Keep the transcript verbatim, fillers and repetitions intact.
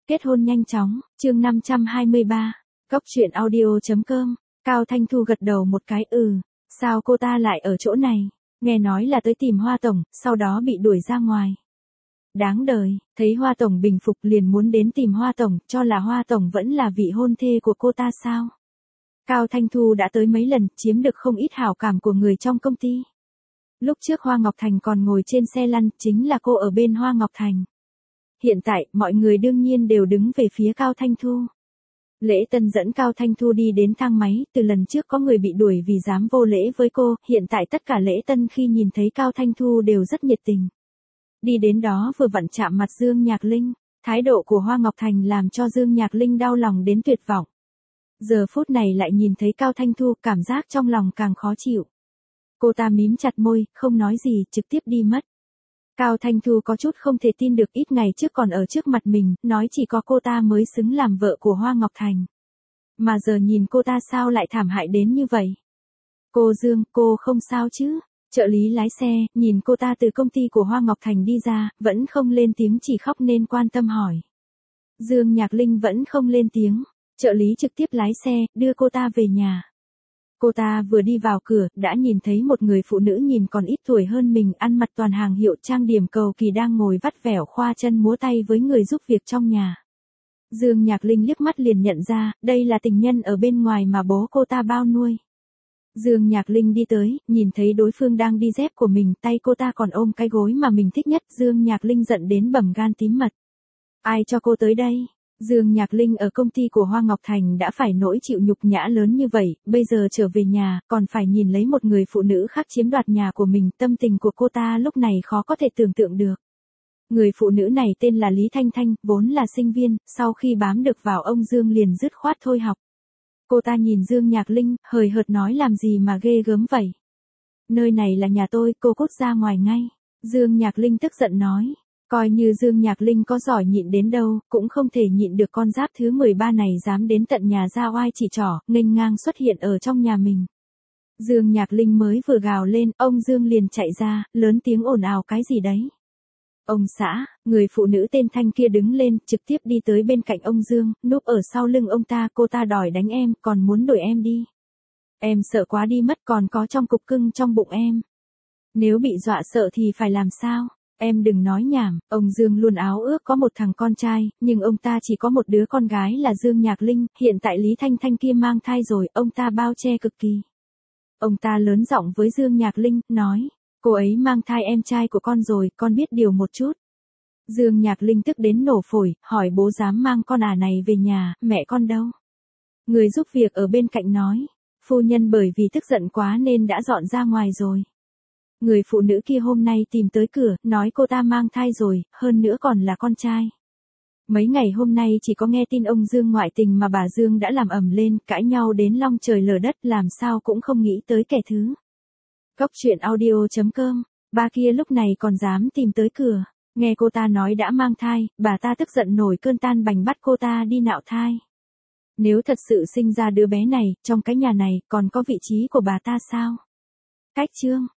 Kết hôn nhanh chóng, chương năm trăm hai mươi ba, Cốc truyện audio chấm com, Cao Thanh Thu gật đầu một cái ừ, sao cô ta lại ở chỗ này, nghe nói là tới tìm Hoa Tổng, sau đó bị đuổi ra ngoài. Đáng đời, thấy Hoa Tổng bình phục liền muốn đến tìm Hoa Tổng, cho là Hoa Tổng vẫn là vị hôn thê của cô ta sao? Cao Thanh Thu đã tới mấy lần, chiếm được không ít hảo cảm của người trong công ty. Lúc trước Hoa Ngọc Thành còn ngồi trên xe lăn, chính là cô ở bên Hoa Ngọc Thành. Hiện tại, mọi người đương nhiên đều đứng về phía Cao Thanh Thu. Lễ Tân dẫn Cao Thanh Thu đi đến thang máy, từ lần trước có người bị đuổi vì dám vô lễ với cô, hiện tại tất cả Lễ Tân khi nhìn thấy Cao Thanh Thu đều rất nhiệt tình. Đi đến đó vừa vặn chạm mặt Dương Nhạc Linh, thái độ của Hoa Ngọc Thành làm cho Dương Nhạc Linh đau lòng đến tuyệt vọng. Giờ phút này lại nhìn thấy Cao Thanh Thu, cảm giác trong lòng càng khó chịu. Cô ta mím chặt môi, không nói gì, trực tiếp đi mất. Cao Thanh Thu có chút không thể tin được, ít ngày trước còn ở trước mặt mình, nói chỉ có cô ta mới xứng làm vợ của Hoa Ngọc Thành. Mà giờ nhìn cô ta sao lại thảm hại đến như vậy? Cô Dương, cô không sao chứ? Trợ lý lái xe, nhìn cô ta từ công ty của Hoa Ngọc Thành đi ra, vẫn không lên tiếng, chỉ khóc nên quan tâm hỏi. Dương Nhạc Linh vẫn không lên tiếng, trợ lý trực tiếp lái xe, đưa cô ta về nhà. Cô ta vừa đi vào cửa, đã nhìn thấy một người phụ nữ nhìn còn ít tuổi hơn mình, ăn mặc toàn hàng hiệu, trang điểm cầu kỳ, đang ngồi vắt vẻo khoa chân múa tay với người giúp việc trong nhà. Dương Nhạc Linh liếc mắt liền nhận ra, đây là tình nhân ở bên ngoài mà bố cô ta bao nuôi. Dương Nhạc Linh đi tới, nhìn thấy đối phương đang đi dép của mình, tay cô ta còn ôm cái gối mà mình thích nhất, Dương Nhạc Linh giận đến bầm gan tím mật. Ai cho cô tới đây? Dương Nhạc Linh ở công ty của Hoa Ngọc Thành đã phải nỗi chịu nhục nhã lớn như vậy, bây giờ trở về nhà, còn phải nhìn lấy một người phụ nữ khác chiếm đoạt nhà của mình, tâm tình của cô ta lúc này khó có thể tưởng tượng được. Người phụ nữ này tên là Lý Thanh Thanh, vốn là sinh viên, sau khi bám được vào ông Dương liền dứt khoát thôi học. Cô ta nhìn Dương Nhạc Linh, hời hợt nói làm gì mà ghê gớm vậy. Nơi này là nhà tôi, cô cút ra ngoài ngay. Dương Nhạc Linh tức giận nói. Coi như Dương Nhạc Linh có giỏi nhịn đến đâu, cũng không thể nhịn được con giáp thứ mười ba này dám đến tận nhà ra oai chỉ trỏ, nghênh ngang xuất hiện ở trong nhà mình. Dương Nhạc Linh mới vừa gào lên, ông Dương liền chạy ra, lớn tiếng ồn ào cái gì đấy. Ông xã, người phụ nữ tên Thanh kia đứng lên, trực tiếp đi tới bên cạnh ông Dương, núp ở sau lưng ông ta, cô ta đòi đánh em, còn muốn đuổi em đi. Em sợ quá đi mất, còn có trong cục cưng trong bụng em. Nếu bị dọa sợ thì phải làm sao? Em đừng nói nhảm, ông Dương luôn áo ước có một thằng con trai, nhưng ông ta chỉ có một đứa con gái là Dương Nhạc Linh, hiện tại Lý Thanh Thanh kia mang thai rồi, ông ta bao che cực kỳ. Ông ta lớn giọng với Dương Nhạc Linh, nói, cô ấy mang thai em trai của con rồi, con biết điều một chút. Dương Nhạc Linh tức đến nổ phổi, hỏi bố dám mang con à này về nhà, mẹ con đâu? Người giúp việc ở bên cạnh nói, phu nhân bởi vì tức giận quá nên đã dọn ra ngoài rồi. Người phụ nữ kia hôm nay tìm tới cửa, nói cô ta mang thai rồi, hơn nữa còn là con trai. Mấy ngày hôm nay chỉ có nghe tin ông Dương ngoại tình mà bà Dương đã làm ầm lên, cãi nhau đến long trời lở đất, làm sao cũng không nghĩ tới kẻ thứ. Cốc truyện audio chấm com, ba kia lúc này còn dám tìm tới cửa, nghe cô ta nói đã mang thai, bà ta tức giận nổi cơn tan bành bắt cô ta đi nạo thai. Nếu thật sự sinh ra đứa bé này, trong cái nhà này, còn có vị trí của bà ta sao? Cách chương